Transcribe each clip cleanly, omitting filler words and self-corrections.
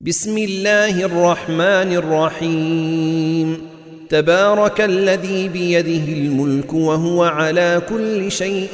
بسم الله الرحمن الرحيم. تبارك الذي بيده الملك وهو على كل شيء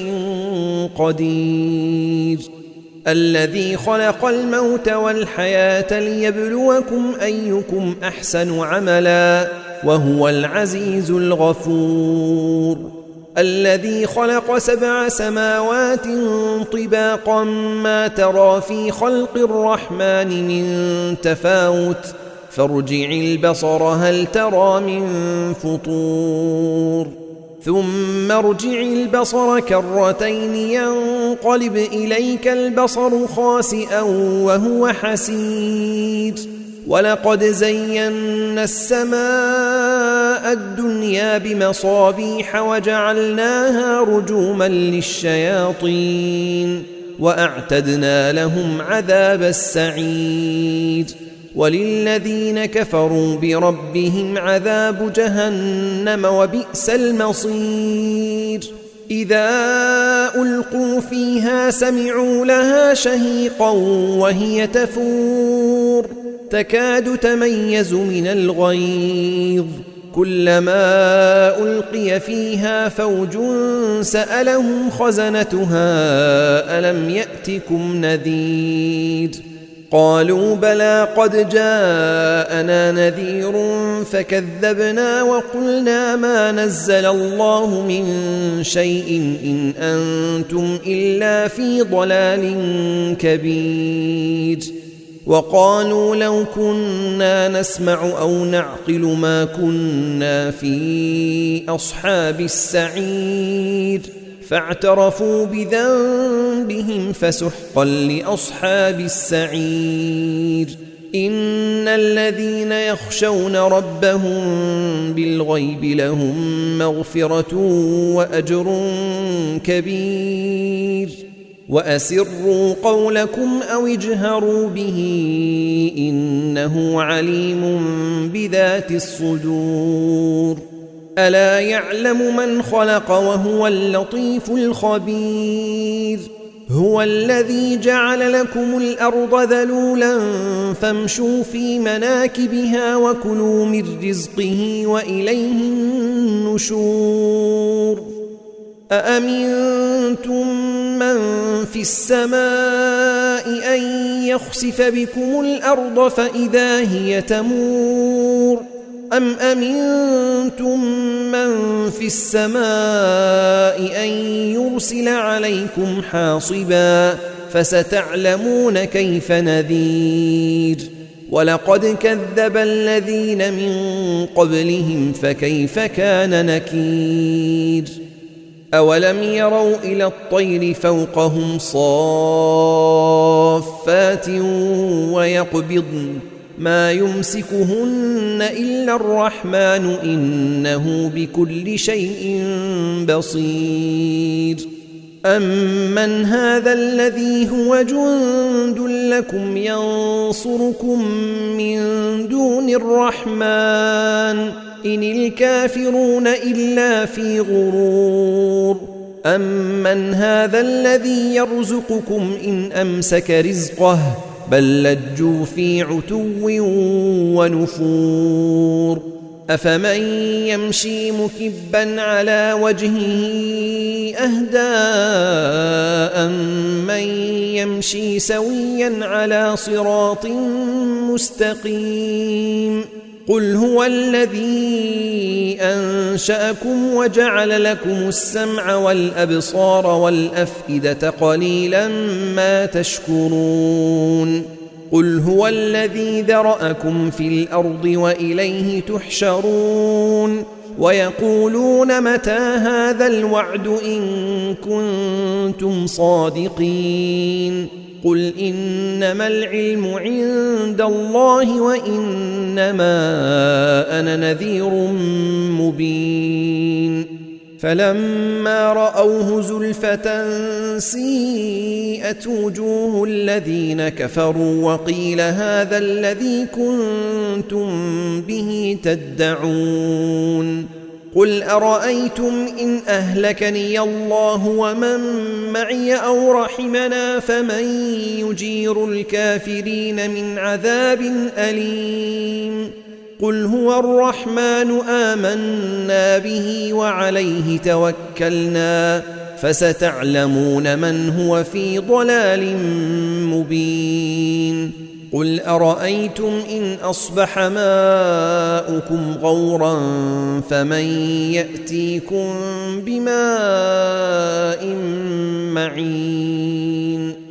قدير، الذي خلق الموت والحياة ليبلوكم أيكم أحسن عملا وهو العزيز الغفور، الذي خلق 7 سماوات طباقا ما ترى في خلق الرحمن من تفاوت فارجع البصر هل ترى من فطور، ثم ارجع البصر كرتين ينقلب إليك البصر خاسئا وهو حسير، ولقد زينا السماء الدنيا بمصابيح وجعلناها رجوما للشياطين وأعتدنا لهم عذاب السعير، وللذين كفروا بربهم عذاب جهنم وبئس المصير. إذا ألقوا فيها سمعوا لها شهيقا وهي تفور تكاد تميز من الغيظ، كلما ألقي فيها فوج سألهم خزنتها ألم يأتكم نذير، قالوا بلى قد جاءنا نذير فكذبنا وقلنا ما نزل الله من شيء إن أنتم إلا في ضلال كبير، وقالوا لو كنا نسمع أو نعقل ما كنا في أصحاب السعير، فاعترفوا بذنبهم فسحقا لأصحاب السعير. إن الذين يخشون ربهم بالغيب لهم مغفرة وأجر كبير، وأسروا قولكم أو اجهروا به إنه عليم بذات الصدور. ألا يعلم من خلق وهو اللطيف الخبير، هو الذي جعل لكم الأرض ذلولا فامشوا في مناكبها وكلوا من رزقه وإليه النشور. أأمنتم من في السماء أن يخسف بكم الأرض فإذا هي تمور، أم أمنتم من في السماء أن يرسل عليكم حاصبا فستعلمون كيف نذير، ولقد كذب الذين من قبلهم فكيف كان نكير. أولم يروا إلى الطير فوقهم صافات ويقبضن ما يمسكهن إلا الرحمن إنه بكل شيء بصير. أمن هذا الذي هو جند لكم ينصركم من دون الرحمن إن الكافرون إلا في غرور. أمن هذا الذي يرزقكم إن أمسك رزقه بل لجوا في عتو ونفور. أفمن يمشي مكبا على وجهه أهدى أمن يمشي سويا على صراط مستقيم. قل هو الذي أنشأكم وجعل لكم السمع والأبصار والأفئدة قليلا ما تشكرون. قل هو الذي ذرأكم في الأرض وإليه تحشرون. ويقولون متى هذا الوعد إن كنتم صادقين. قل إنما العلم عند الله وإنما أنا نذير مبين. فلما رأوه زلفة سيئت وجوه الذين كفروا وقيل هذا الذي كنتم به تدعون. قل أرأيتم إن أهلكني الله ومن معي أو رحمنا فمن يجير الكافرين من عذاب أليم قل هو الرحمن آمنا به وعليه توكلنا فستعلمون من هو في ضلال مبين قل أرأيتم إن أصبح ماؤكم غورا فمن يأتيكم بماء معين